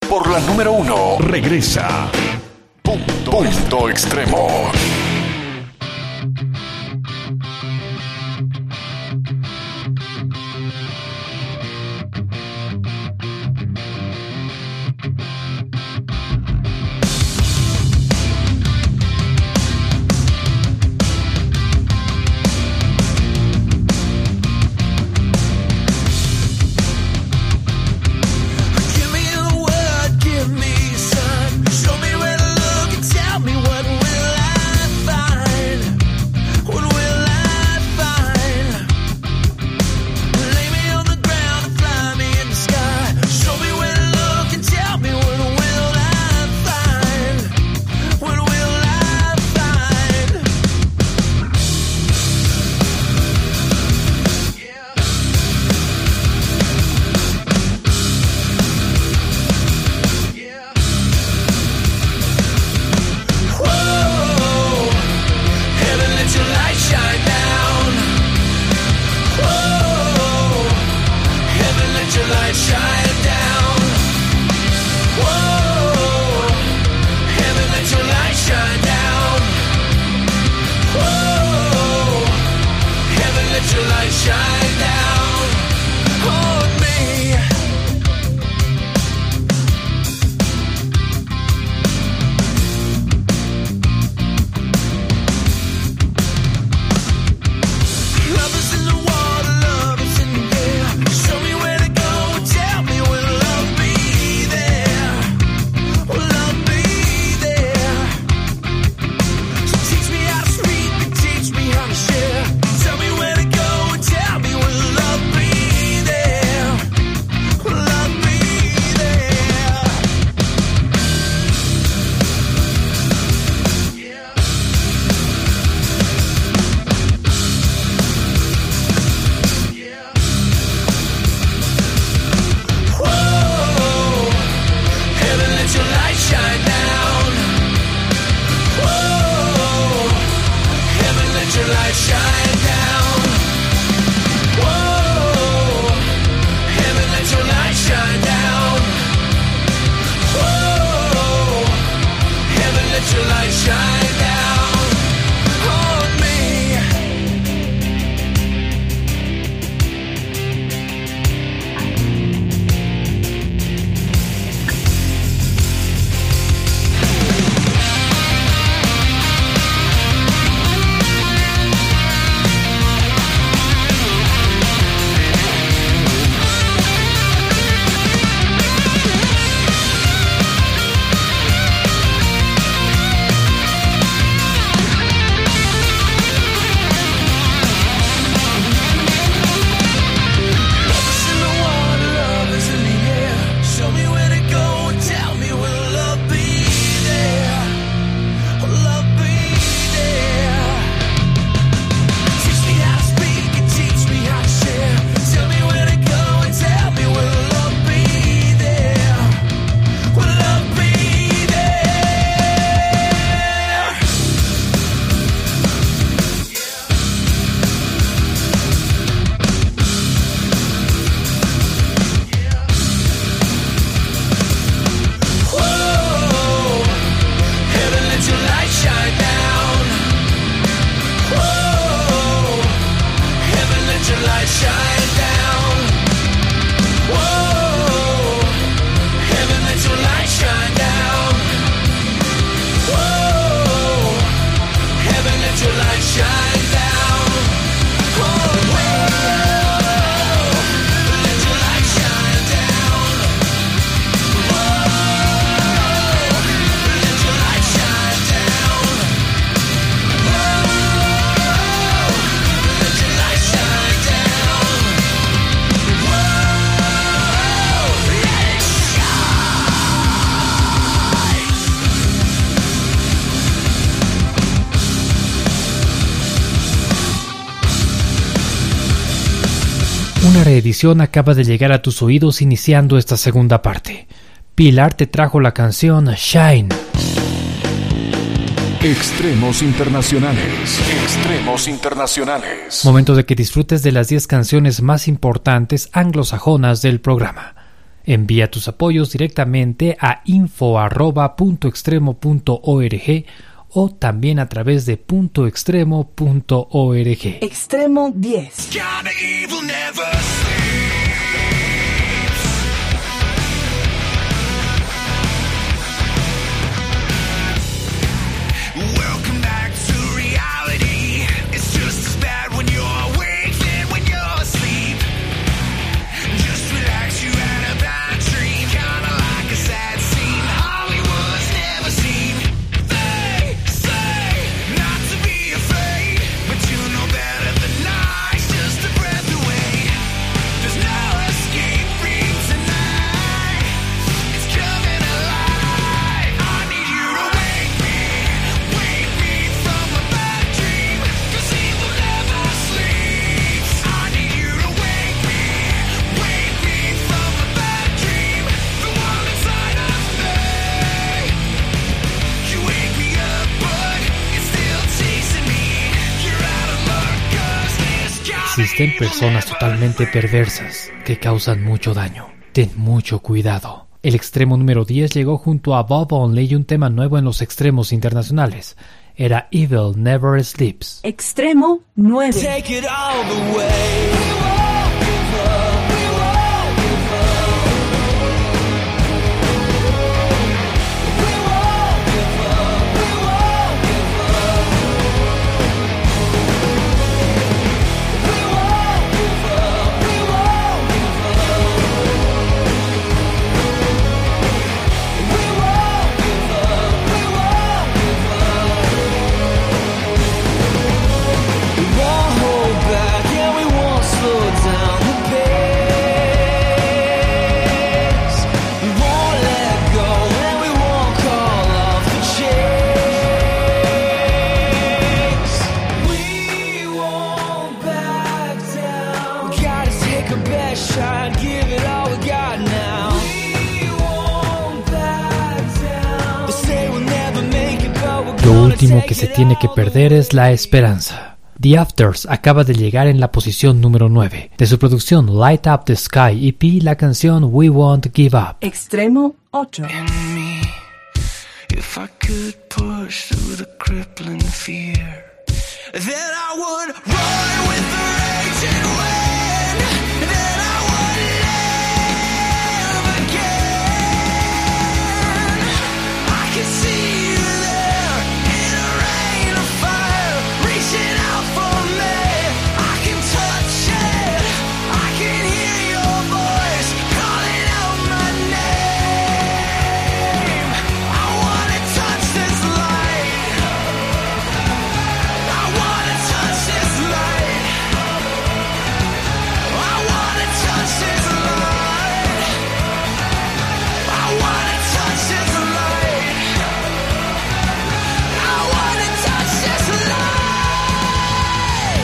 por la número 1. Regresa Punto Extremo. Una reedición acaba de llegar a tus oídos iniciando esta segunda parte. Pilar te trajo la canción Shine. Extremos internacionales. Extremos internacionales. Momento de que disfrutes de las 10 canciones más importantes anglosajonas del programa. Envía tus apoyos directamente a info@puntoextremo.org o también a través de puntoextremo.org. Extremo 10. Existen personas totalmente perversas que causan mucho daño. Ten mucho cuidado. El extremo número 10 llegó junto a Bob Onley y un tema nuevo en los extremos internacionales. Era Evil Never Sleeps. Extremo 9. Take it all the way. Lo último que se tiene que perder es la esperanza. The Afters acaba de llegar en la posición número 9. De su producción Light Up the Sky EP, la canción We Won't Give Up. Extremo 8. If I could push through the crippling fear, then I would run with the raging wind, then I would live again. I can see you there in a rain of fire, reaching out for me. I can touch it, I can hear your voice calling out my name. I wanna touch this light, I wanna touch this light, I wanna touch this light, I wanna touch this light, I wanna touch this light.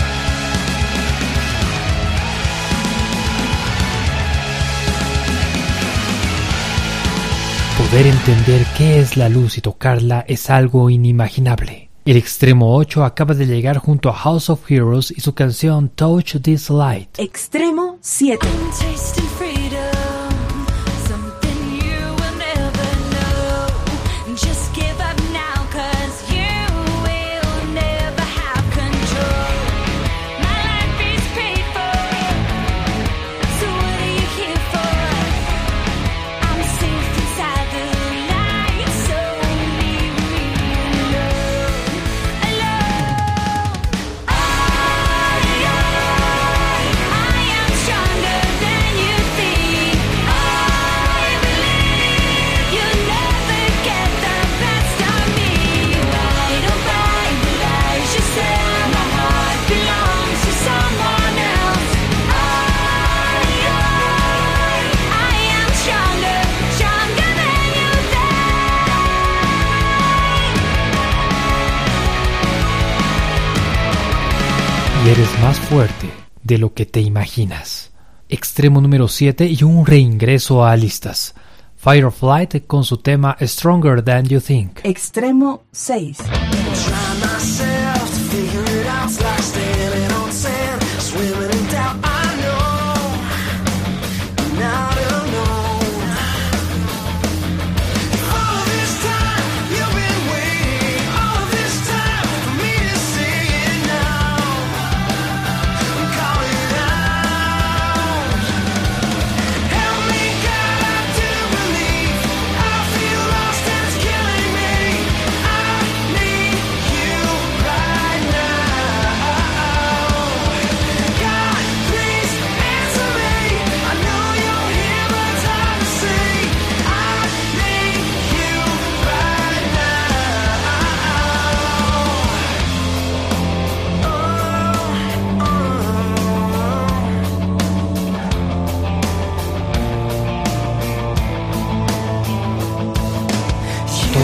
Poder entender qué es la luz y tocarla es algo inimaginable. El extremo 8 acaba de llegar junto a House of Heroes y su canción Touch This Light. Extremo 7. Tasting freedom, something you will never know. Just give up now, 'cause you will never have control. My life is paid for, so what are you here for? I'm safe inside the light, so leave me alone, alone. I am stronger than you think. I believe you'll never get the best of me. I don't buy the lies you sell. My heart belongs to someone else. I am stronger, stronger than you think. Y eres más fuerte de lo que te imaginas. Extremo número 7 y un reingreso a listas. Fireflight con su tema Stronger Than You Think. Extremo 6. Try myself to figure it out. It's like standing on sand, swimming in doubt. I know, not alone.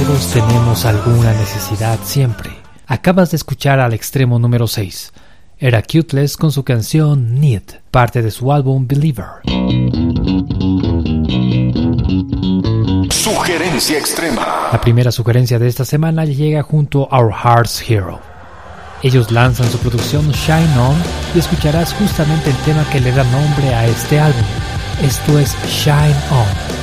todos tenemos alguna necesidad siempre. Acabas de escuchar al extremo número 6. Era Cuteless con su canción Need, parte de su álbum Believer. Sugerencia extrema. La primera sugerencia de esta semana llega junto a Our Heart's Hero. Ellos lanzan su producción Shine On y escucharás justamente el tema que le da nombre a este álbum. Esto es Shine On.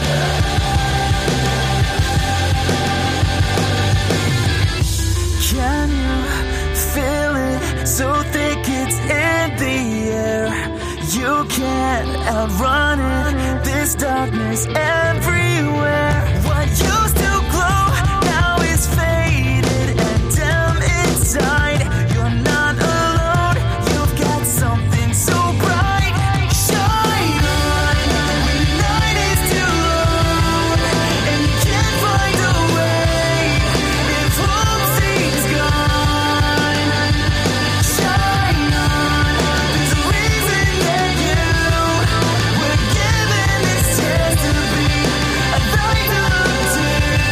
Can you feel it? So thick it's in the air. You can't outrun it. This darkness everywhere. What used to glow now is faded and dim inside. You're not alone. You've got something so bright. Shine on when the night is too long and you can't find a way. If hope seems gone, shine on. There's a reason that you were given this chance to be a light to look to.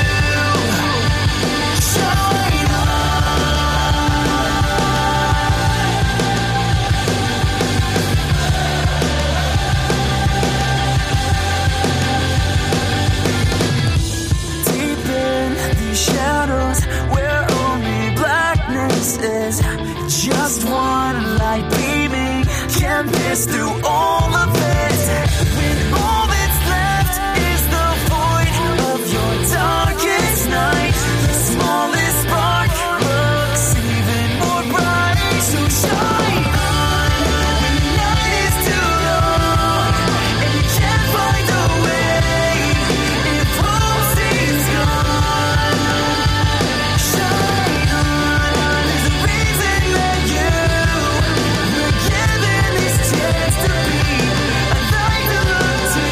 Shine deep in these shadows where only blackness is. Just one light beaming can pierce through all of it. When all that's left is the void of your darkest night, the smallest spark looks even more bright. So shine on when the night is too long and you can't find a way. If hope seems gone, shine on. There's a reason that you were given this chance to be a light to look to.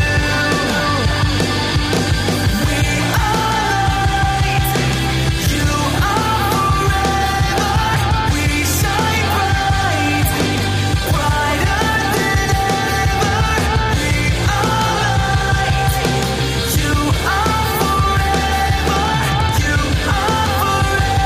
We are light, you are forever. We shine bright, brighter than ever. We are light, you are forever. You are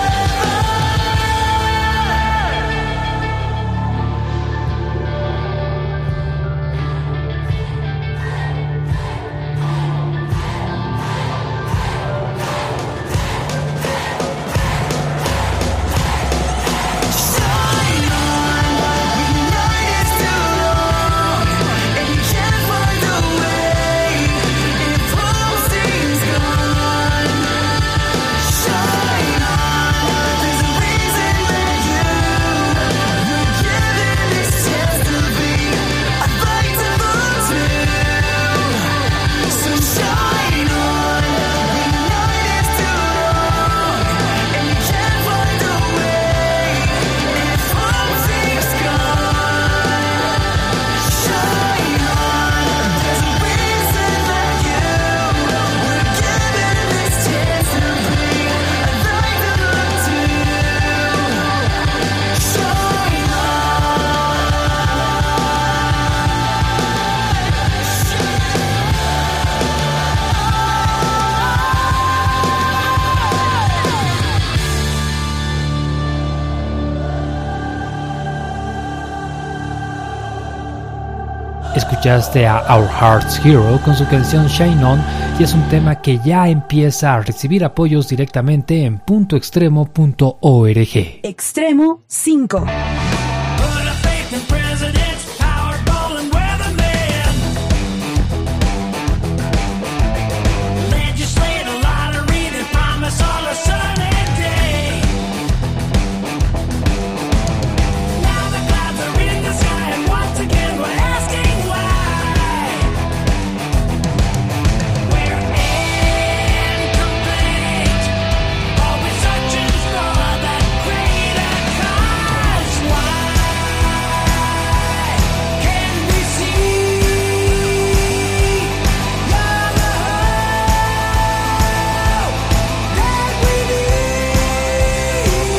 shine on when the night is too long and you can't find a way. If hope seems gone, shine on. There's a reason that you were given this chance to be a light to look to. So shine on when the night is too long and you can't find a way. If hope seems gone, shine on. There's a reason that you were given this chance to be a light to look to. Shine Escuchaste a Our Heart's Hero con su canción Shine On y es un tema que ya empieza a recibir apoyos directamente en puntoextremo.org. Extremo 5. Put a faith in presidents, Powerball and weathermen. Legislate a lottery that promise all a sunny day. Now the clouds are in the sky and once again we're asking why. We're incomplete, always searching for that greater cause. Why can't we see you're the hope that we need?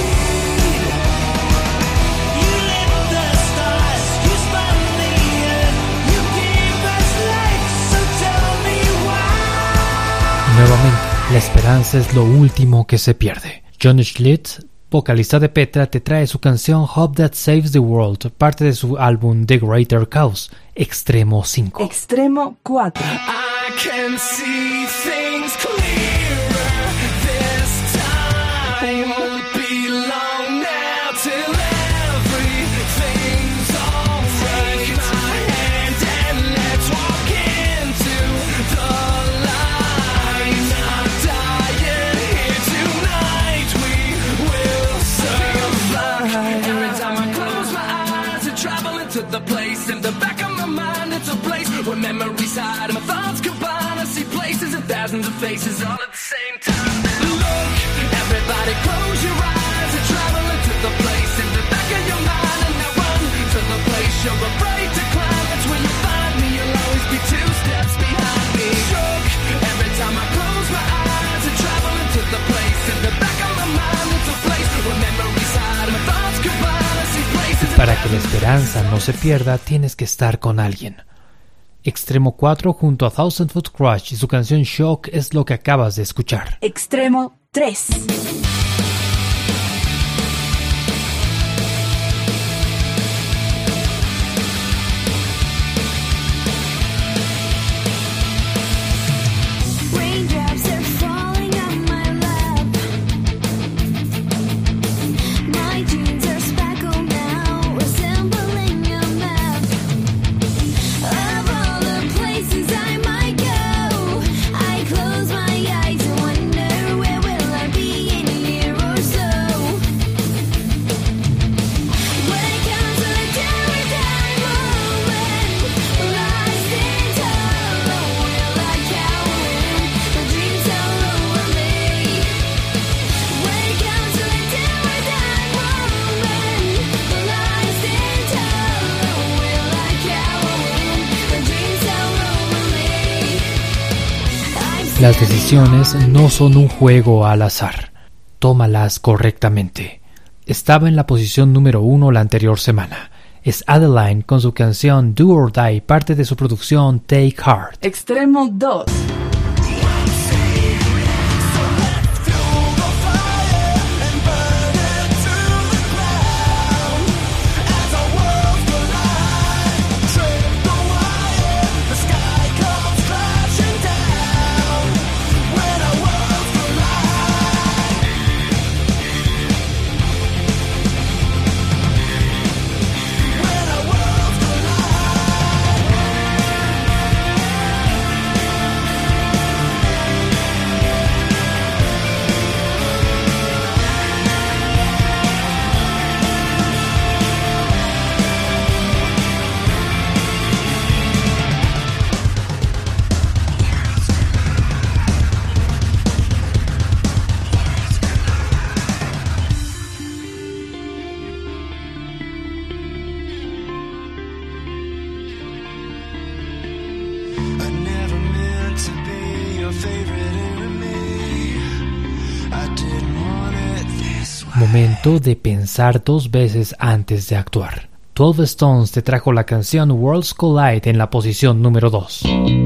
You lit the stars, you spun the earth, you gave us life, so tell me why. Nuevamente, La esperanza es lo último que se pierde. John Schlitz, vocalista de Petra, te trae su canción Hope That Saves the World, parte de su álbum The Greater Cause, Extremo 5. Extremo 4. I can see things clearer this time. Won't be long now till everything's alright. Take my hand and let's walk into the light. Not dying here tonight. We will survive. Every time I close my eyes, I travel into the place in the back of my mind. It's a place where memories hide and my thoughts combine. I see places and thousands of faces all at the same time. Look, everybody close your eyes and travel into the place in the back of your mind. And now run to the place you're afraid to climb. That's where you find me, you'll always be 2 steps behind me. Shook, every time I close my eyes and travel into the place in the back of my mind. It's a place where memories hide and my thoughts combine. I see places and Para que la esperanza no se pierda, tienes que estar con alguien. Extremo 4 junto a Thousand Foot Crush y su canción Shock es lo que acabas de escuchar. Extremo 3. Raindrops are falling on my lap. My jeans are speckled now, resembling a map. Of all the places I might go, I close my eyes and wonder where will I be in a year or so. When it comes to the down or die moment, lost in sorrow, will I cower the dreams all over me? When it comes to the down or die moment, lost in sorrow, will I cower the dreams all over me? Las decisiones no son un juego al azar. Tómalas correctamente. Estaba en la posición número 1 la anterior semana. Es Adeline con su canción Do or Die, parte de su producción Take Heart. Extremo 2. I never meant to be your favorite enemy. I didn't want it this way. Momento de pensar 2 veces antes de actuar. 12 Stones te trajo la canción Worlds Collide en la posición número 2.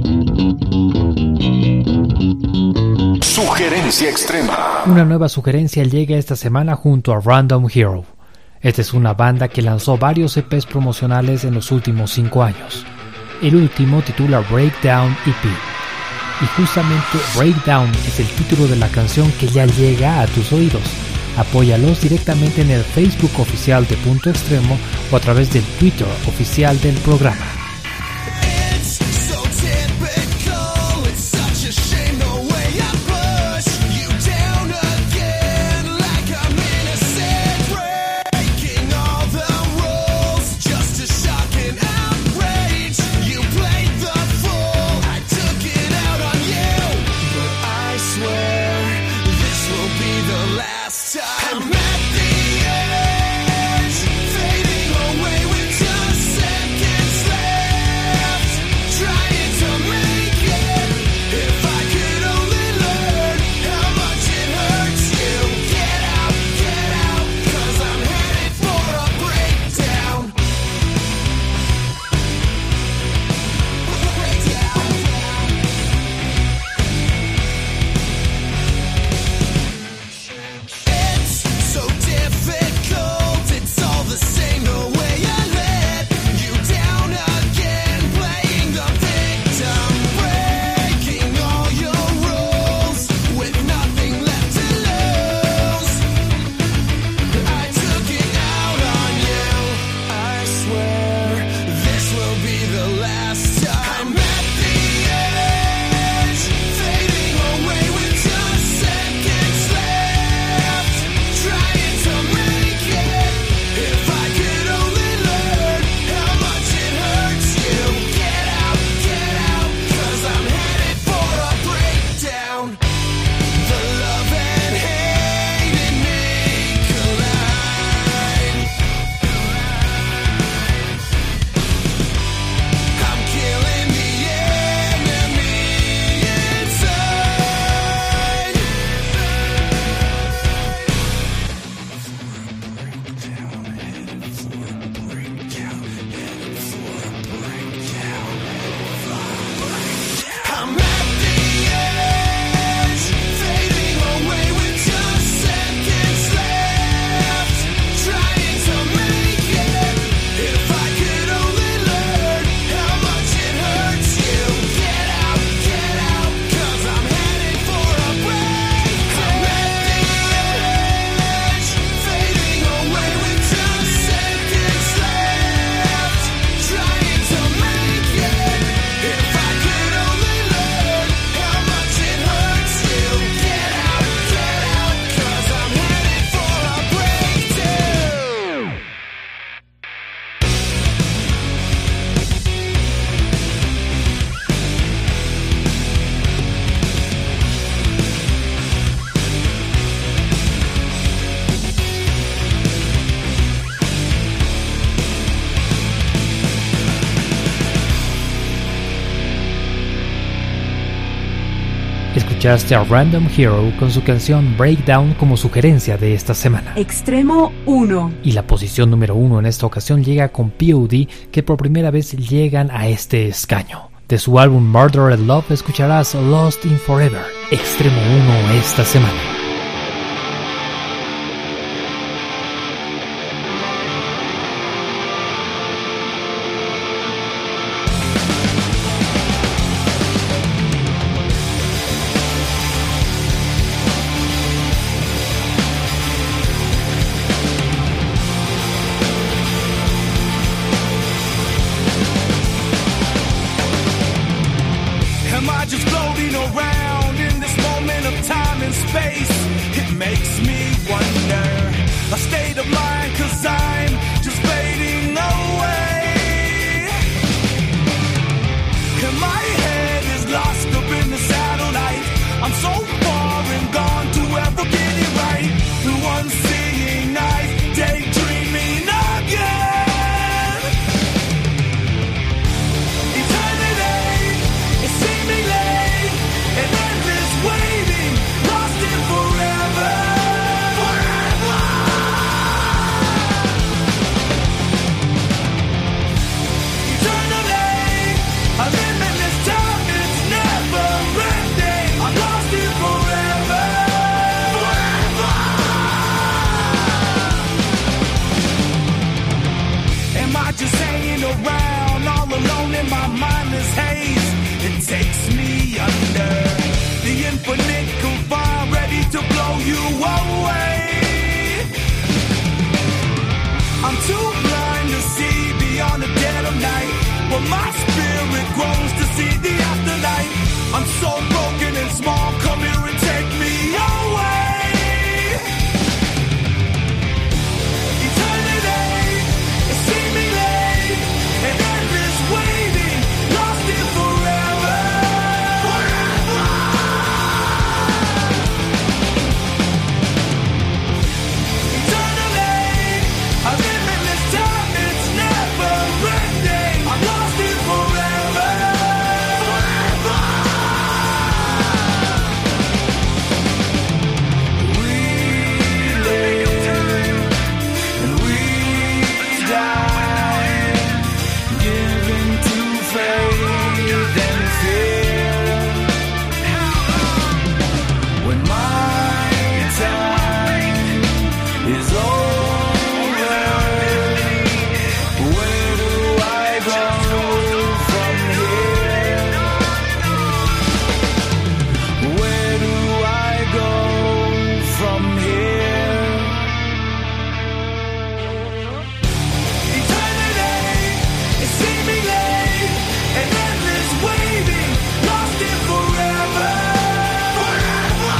Sugerencia extrema. Una nueva sugerencia llega esta semana junto a Random Hero. Esta es una banda que lanzó varios EPs promocionales en los últimos 5 años. El último titula Breakdown EP. Y justamente Breakdown es el título de la canción que ya llega a tus oídos. Apóyalos directamente en el Facebook oficial de Punto Extremo o a través del Twitter oficial del programa. It's so typical. It's such a shame the way I push you down again like I'm innocent, breaking all the rules just to shock and outrage. You played the fool. I took it out on you, but I swear this will be the last time. I'm at the edge, fading away with just seconds left. escuchaste a Random Hero con su canción Breakdown como sugerencia de esta semana. Extremo 1. Y la posición número 1 en esta ocasión llega con POD, que por primera vez llegan a este escaño. De su álbum Murdered Love escucharás Lost in Forever, Extremo 1 esta semana. Am I just floating around in this moment of time and space? It makes me wonder. A state of mind, 'cause I'm just fading away. And my head is lost up in the satellite. I'm so far and gone to ever get it right. Through unseeing eyes, daydreaming again. Eternity is seeming late, and endless waiting, lost in forever. Forever. Eternally, a limitless time, it's never ending. I'm lost in forever. Forever. Am I just hanging around all alone in my mindless haze? It takes me under the infinite confine, ready to blow you away. I'm too blind to see beyond the dead of night, but my spirit grows to see the afterlife. I'm so broken and small, come here and take me away. Eternity is seeming late, and endless waiting, lost in forever. Forever. Eternally, a limitless time, it's never ending. I'm lost in forever. Forever. We live and we die, giving to faith and fear. When my time is over, where do I go from here? Where do I go from here? Eternity is seeming late, and endless waiting, lost in forever. Forever.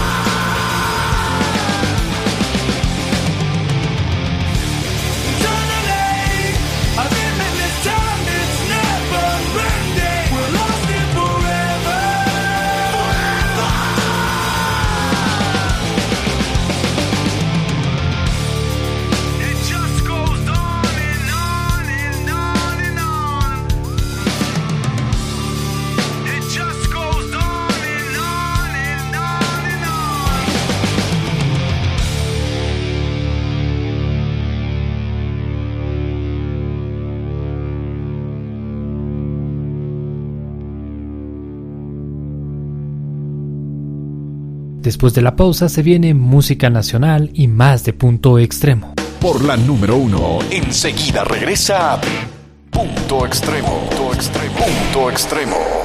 Eternally, a limitless time, it's never ending. We're lost in forever. Forever. It just goes on and on and on and on. It just goes on and on and on and on. Después de la pausa se viene música nacional y más de Punto Extremo. Por la número 1, enseguida regresa Punto Extremo. Punto Extremo. Punto Extremo.